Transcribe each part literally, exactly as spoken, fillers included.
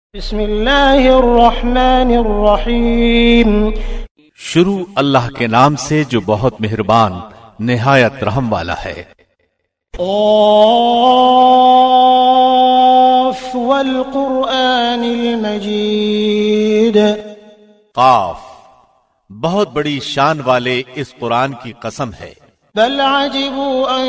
بسم اللہ الرحمن الرحیم شروع اللہ کے نام سے جو بہت مہربان نہایت رحم والا ہے۔ قاف والقرآن المجید۔ قاف بہت بڑی شان والے اس قرآن کی قسم ہے۔ بل عجبوا ان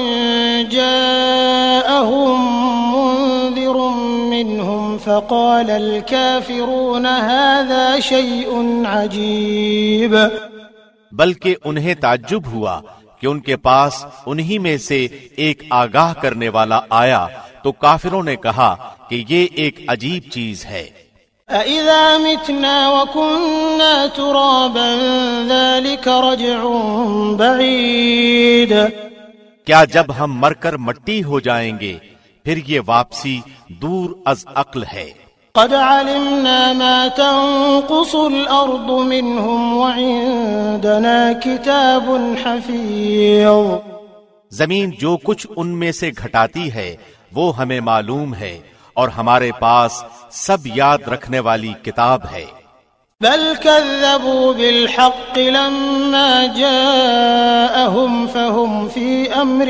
جاءهم منذر منهم فقال الكافرون هذا شيء عجیب۔ بلکہ انہیں تعجب ہوا کہ ان کے پاس انہی میں سے ایک آگاہ کرنے والا آیا تو کافروں نے کہا کہ یہ ایک عجیب چیز ہے۔ أَإِذَا مِتْنَا وَكُنَّا تُرَابًا ذَلِكَ رَجْعٌ بَعِيدٌ۔ کیا جب ہم مر کر مٹی ہو جائیں گے پھر یہ واپسی دور از عقل ہے۔ قَدْ عَلِمْنَا مَا تَنقُصُ الْأَرْضُ مِنْهُمْ وَعِندَنَا كِتَابٌ حَفِيظٌ۔ زمین جو کچھ ان میں سے گھٹاتی ہے وہ ہمیں معلوم ہے اور ہمارے پاس سب یاد رکھنے والی کتاب ہے۔ بل كذبوا بالحق لما جاءهم فهم في امر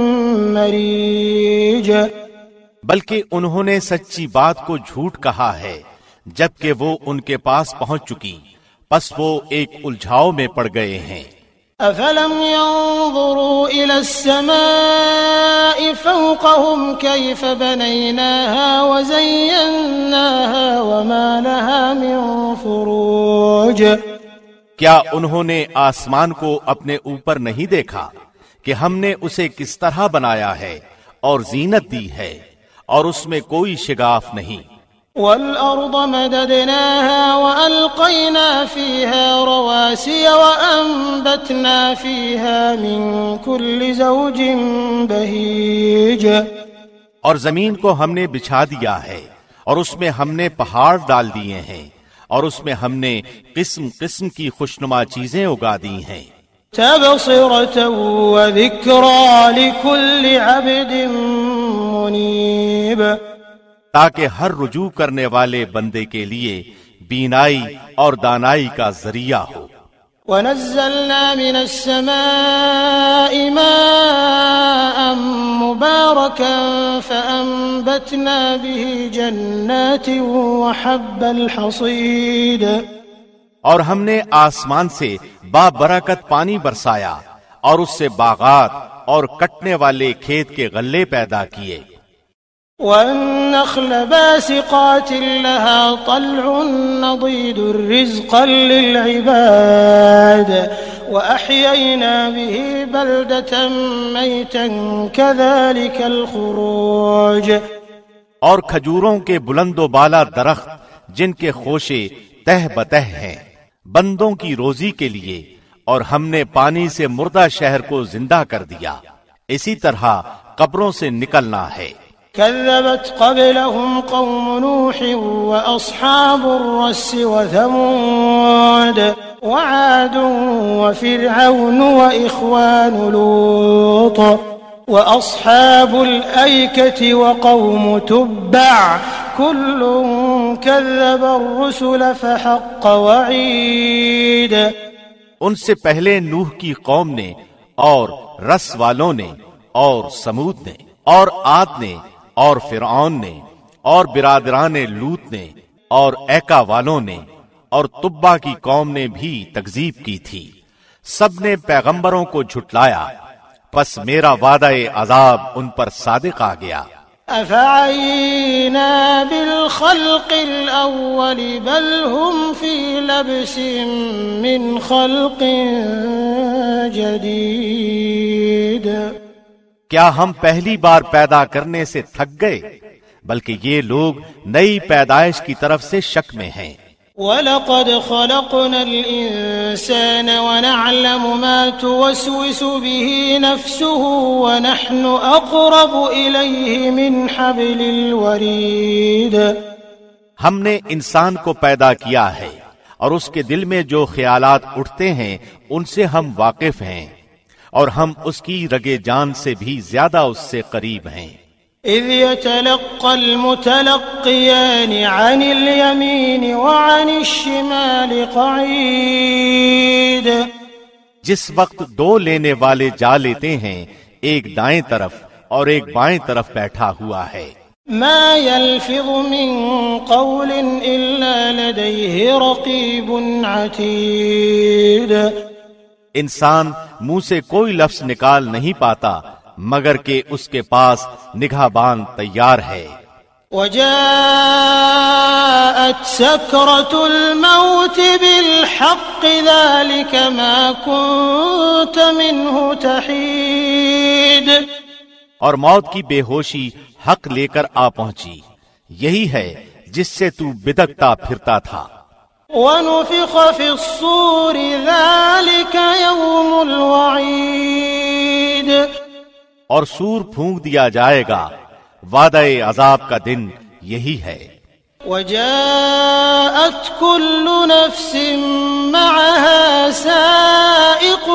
مريج۔ بلکہ انہوں نے سچی بات کو جھوٹ کہا ہے جبکہ وہ ان کے پاس پہنچ چکی، پس وہ ایک الجھاؤ میں پڑ گئے ہیں۔ أفلم ينظروا إلى السماء فوقهم كيف بنيناها وزيناها وما لها من فروج۔ کیا انہوں نے آسمان کو اپنے اوپر نہیں دیکھا کہ ہم نے اسے کس طرح بنایا ہے اور زینت دی ہے اور اس میں کوئی شگاف نہیں۔ والأرض مددناها وألقينا فيها رواسي وأنبتنا فيها من كل زوج بهيج۔ اور زمین کو ہم نے بچھا دیا ہے اور اس میں ہم نے پہاڑ ڈال دیے ہیں اور اس میں ہم نے قسم قسم کی خوشنما چیزیں اگا دی ہیں۔ تبصرة وذكرى لكل عبد منيب۔ تاکہ ہر رجوع کرنے والے بندے کے لیے بینائی اور دانائی کا ذریعہ ہو۔ وَنَزَّلْنَا مِنَ السَّمَاءِ مَاءً مُبَارَكًا فَأَنبَتْنَا بِهِ جَنَّاتٍ وَحَبَّ الْحَصِيدِ۔ اور ہم نے آسمان سے بابرکت پانی برسایا اور اس سے باغات اور کٹنے والے کھیت کے غلے پیدا کیے۔ وَالنَّخْلَ بَاسِقَاتٍ لَهَا طَلْعٌ نَضِيدٌ رِزْقًا لِلْعِبَادِ وَأَحْيَيْنَا بِهِ بَلْدَةً مَيْتًا كَذَلِكَ الْخُرُوجُ۔ اور کھجوروں کے بلند و بالا درخت جن کے خوشے تہ بتہ ہیں بندوں کی روزی کے لیے، اور ہم نے پانی سے مردہ شہر کو زندہ کر دیا، اسی طرح قبروں سے نکلنا ہے۔ كذبت قبلهم قوم نوح وأصحاب الرس وثمود وعاد وفرعون وإخوان لوط وأصحاب الأيكة وقوم تبع كل كذب الرسل فحق وعيد۔ ان سے پہلے نوح کی قوم نے اور رس والوں نے اور سمود نے اور عاد نے اور فرعون نے اور برادران لوط نے اور ایکا والوں نے اور تبا کی قوم نے بھی تکذیب کی تھی، سب نے پیغمبروں کو جھٹلایا، پس میرا وعدہ عذاب ان پر صادق آ گیا۔ أفعينا بالخلق الأول بل هم في لبس من خلق جديد۔ کیا ہم پہلی بار پیدا کرنے سے تھک گئے، بلکہ یہ لوگ نئی پیدائش کی طرف سے شک میں ہیں۔ وَلَقَدْ خَلَقْنَا الْإِنسَانَ وَنَعْلَمُ مَا تُوَسْوِسُ بِهِ نَفْسُهُ وَنَحْنُ أَقْرَبُ إِلَيْهِ مِنْ حَبْلِ الْوَرِيدِ۔ ہم نے انسان کو پیدا کیا ہے اور اس کے دل میں جو خیالات اٹھتے ہیں ان سے ہم واقف ہیں، اور ہم اس کی رگے جان سے بھی زیادہ اس سے قریب ہیں۔ إذ يتلقى المتلقيان عن اليمين وعن الشمال قعيد. جس وقت دو لینے والے جا لیتے ہیں، ایک دائیں طرف اور ایک بائیں طرف بیٹھا ہوا ہے. ما يلفظ من قول إلا لديه رقيب عتيد. انسان منہ سے کوئی لفظ نکال نہیں پاتا مگر کہ اس کے پاس نگہبان تیار ہے. وجاءت سكرة الموت بالحق ذلك ما كنت منه تحيد. اور موت کی بے ہوشی حق لے کر آ پہنچی، یہی ہے جس سے تو بدکتا پھرتا تھا. وَنُفِخَ فِي الصُّورِ ذَلِكَ يَوْمُ الْوَعِيدِ. اور سور پھونک دیا جائے گا، وعدہ عذاب کا دن یہی ہے. وَجَاءَتْ كُلُّ نَفْسٍ مَّعَهَا سَائِقٌ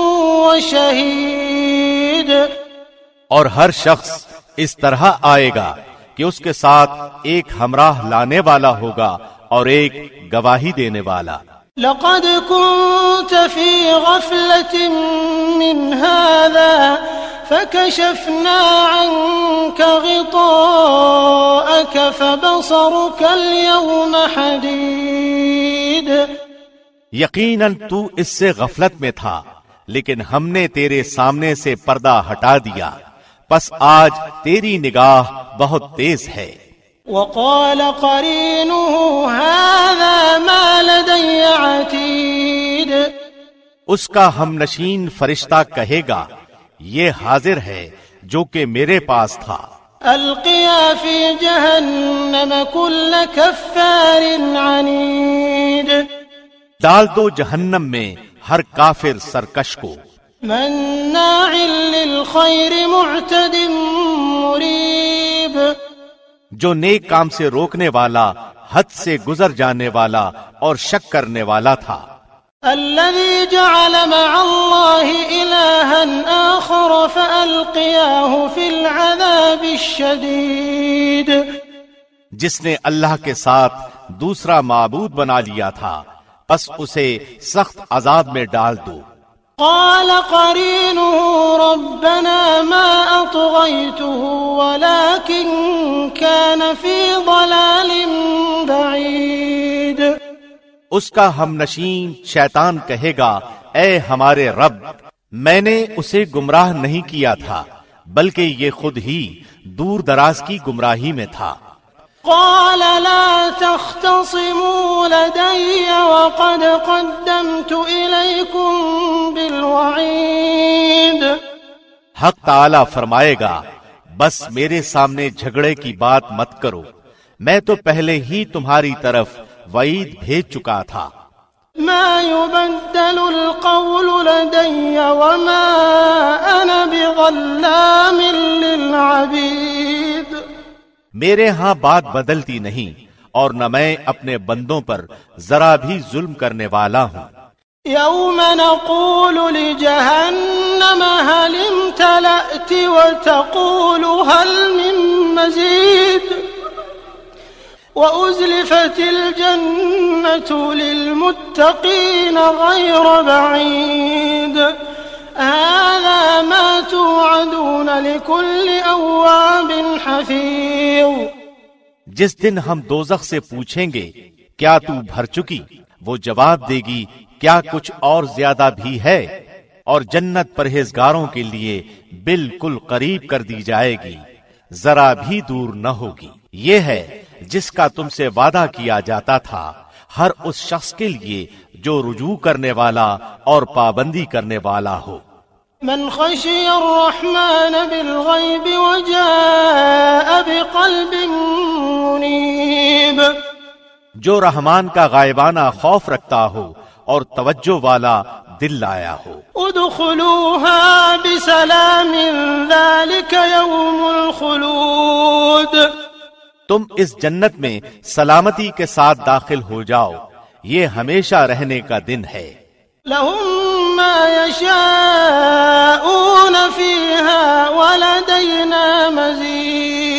وَشَهِيدٌ. اور ہر شخص اس طرح آئے گا کہ اس کے ساتھ ایک ہمراہ لانے والا ہوگا اور ایک گواہی دینے والا. لقد كنت في غفلة من هذا فكشفنا عنك غطاءك فبصرك اليوم حديد. یقیناً تو اس سے غفلت میں تھا، لیکن ہم نے تیرے سامنے سے پردہ ہٹا دیا، پس آج تیری نگاہ بہت تیز ہے. وقال قرينه هذا ما لدي عتيد. اس کا ہم نشین فرشتہ کہے گا، یہ حاضر ہے جو کہ میرے پاس تھا. القيا في جهنم كل كفار عنيد. ڈال دو جہنم میں ہر کافر سرکش کو. مناع للخير معتد مريب. جو نیک کام سے روکنے والا، حد سے گزر جانے والا اور شک کرنے والا تھا. الذي جعل مع الله إلها آخر فألقياه في العذاب الشديد. جس نے اللہ کے ساتھ دوسرا معبود بنا لیا تھا، پس اسے سخت عذاب میں ڈال دو. قال قرينه ربنا ما أطغيته ولكن كان في ضلال بعيد. اس کا ہم نشین شیطان کہے گا، اے ہمارے رب، میں نے اسے گمراہ نہیں کیا تھا بلکہ یہ خود ہی دور دراز کی گمراہی میں تھا. قال لا تختصموا لدي وقد قدمت إليكم بالوعيد. حق تعالی فرمائے گا، بس میرے سامنے جھگڑے کی بات مت کرو، میں تو پہلے ہی تمہاری طرف وعید بھیج چکا تھا. ما يبدل القول لدي وما أنا بظلام للعبيد. میرے ہاں بات بدلتی نہیں اور نہ میں اپنے بندوں پر ذرا بھی ظلم کرنے والا ہوں. يوم نقول لجهنم هل امتلأت وتقول هل من مزيد وأزلفت الجنة للمتقين غير بعيد هذا ما توعدون لكل أواب حفيظ. جس دن ہم دوزخ سے پوچھیں گے کیا تو بھر چکی، وہ جواب دے گی کیا کچھ اور زیادہ بھی ہے، اور جنت پرہیزگاروں کے لیے بالکل قریب کر دی جائے گی، ذرا بھی دور نہ ہوگی. یہ ہے جس کا تم سے وعدہ کیا جاتا تھا ہر اس شخص کے لیے جو رجوع کرنے والا اور پابندی کرنے والا ہو. من خشي الرحمن بالغيب وجاء بقلب منيب. جو رحمان کا غائبانہ خوف رکھتا ہو اور توجہ والا دل لایا ہو. ادخلوها بسلام ذلك يوم الخلود. تم اس جنت میں سلامتی کے ساتھ داخل ہو جاؤ، یہ ہمیشہ رہنے کا دن ہے. لهم ما يشاءون فيها ولدينا مزيد.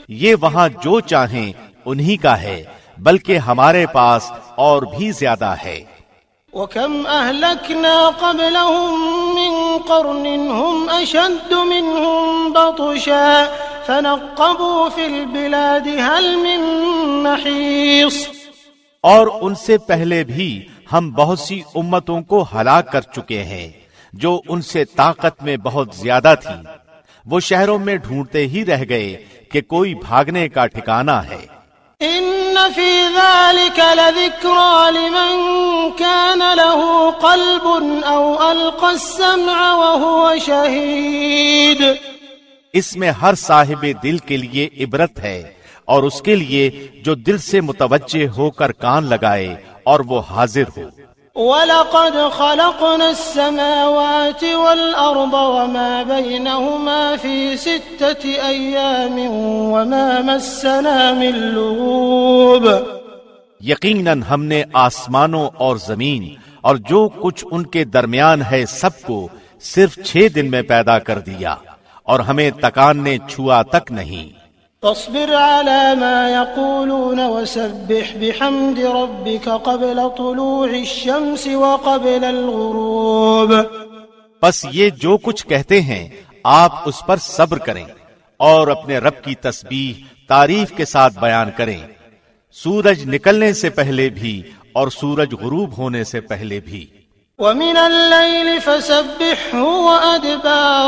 یہ وہاں جو چاہیں انہی کا ہے، بلکہ ہمارے پاس اور بھی زیادہ ہے۔ وَكَمْ أَهْلَكْنَا قَبْلَهُمْ مِنْ قَرْنٍ هُمْ أَشَدُّ مِنْهُمْ بَطْشًا فَنَقَّبُوا فِي الْبِلَادِ هَلْ مِنْ مَحِيصٍ۔ اور ان سے پہلے بھی ہم بہت سی امتوں کو ہلاک کر چکے ہیں جو ان سے طاقت میں بہت زیادہ تھی، وہ شہروں میں ڈھونڈتے ہی رہ گئے کہ کوئی بھاگنے کا ٹھکانہ ہے۔ ان فی ذلک لذکرى لمن کان له قلب او القى السمع وهو شہید۔ اس میں ہر صاحب دل کے لیے عبرت ہے، اور اس کے لیے جو دل سے متوجہ ہو کر کان لگائے اور وہ حاضر ہو۔ وَلَقَدْ خَلَقْنَا السَّمَاوَاتِ وَالْأَرْضَ وَمَا بَيْنَهُمَا فِي سِتَّةِ أَيَّامٍ وَمَا مَسَّنَا مِن لُّغُوبٍ۔ یقیناً ہم نے آسمانوں اور زمین اور جو کچھ ان کے درمیان ہے سب کو صرف چھ دن میں پیدا کر دیا، اور ہمیں تکان نے چھوا تک نہیں۔ فاصبر على ما يقولون وسبح بحمد ربك قبل طلوع الشمس وقبل الغروب۔ پس یہ جو کچھ کہتے ہیں آپ اس پر صبر کریں اور اپنے رب کی تسبیح تعریف کے ساتھ بیان کریں، سورج نکلنے سے پہلے بھی اور سورج غروب ہونے سے پہلے بھی۔ وَمِنَ اللَّيْلِ فَسَبِّحْهُ وَأَدْبَارَ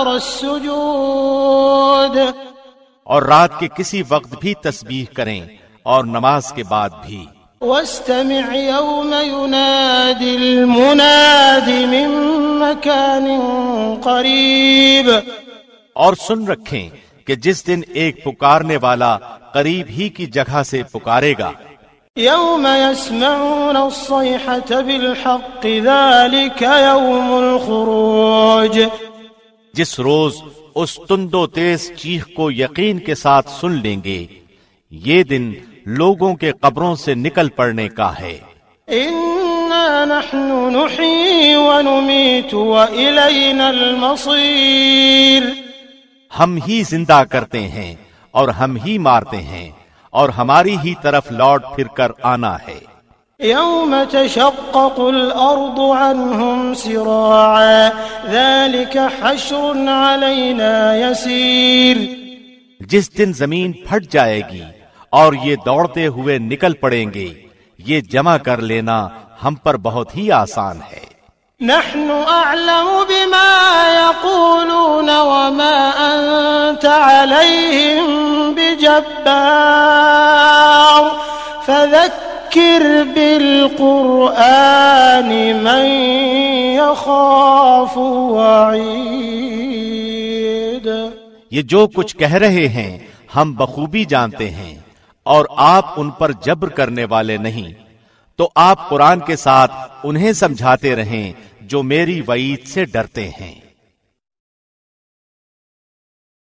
السُّجُودِ۔ اور رات کے کسی وقت بھی تسبیح کریں اور نماز کے بعد بھی۔ وَاسْتَمِعْ يَوْمَ يُنَادِ الْمُنَادِ مِن مَّكَانٍ قَرِيبٍ۔ اور سن رکھیں کہ جس دن ایک پکارنے والا قریب ہی کی جگہ سے پکارے گا۔ يَوْمَ يَسْمَعُونَ الصَّيْحَةَ بِالْحَقِّ ذَلِكَ يَوْمُ الْخُرُوجِ۔ جس روز اس تند و تیز چیخ کو یقین کے ساتھ سن لیں گے، یہ دن لوگوں کے قبروں سے نکل پڑنے کا ہے۔ اِنَّا نَحْنُ نُحْيِي وَنُمِيتُ وَإِلَيْنَا الْمَصِيرُ۔ ہم ہی زندہ کرتے ہیں اور ہم ہی مارتے ہیں، اور ہماری ہی طرف لوٹ پھر کر آنا ہے۔ يوم تشقق الأرض عنهم سراعا ذلك حشر علينا يسير۔ جس دن زمین پھٹ جائے گی اور یہ دوڑتے ہوئے نکل پڑیں گے، یہ جمع کر لینا ہم پر بہت ہی آسان ہے۔ نحن أعلم بما يقولون وما أنت عليهم بجبار فذكر ذکر بالقرآن من يخاف وعید۔ یہ جو کچھ کہہ رہے ہیں ہم بخوبی جانتے ہیں، اور آپ ان پر جبر کرنے والے نہیں، تو آپ قرآن کے ساتھ انہیں سمجھاتے رہیں جو میری وعید سے ڈرتے ہیں۔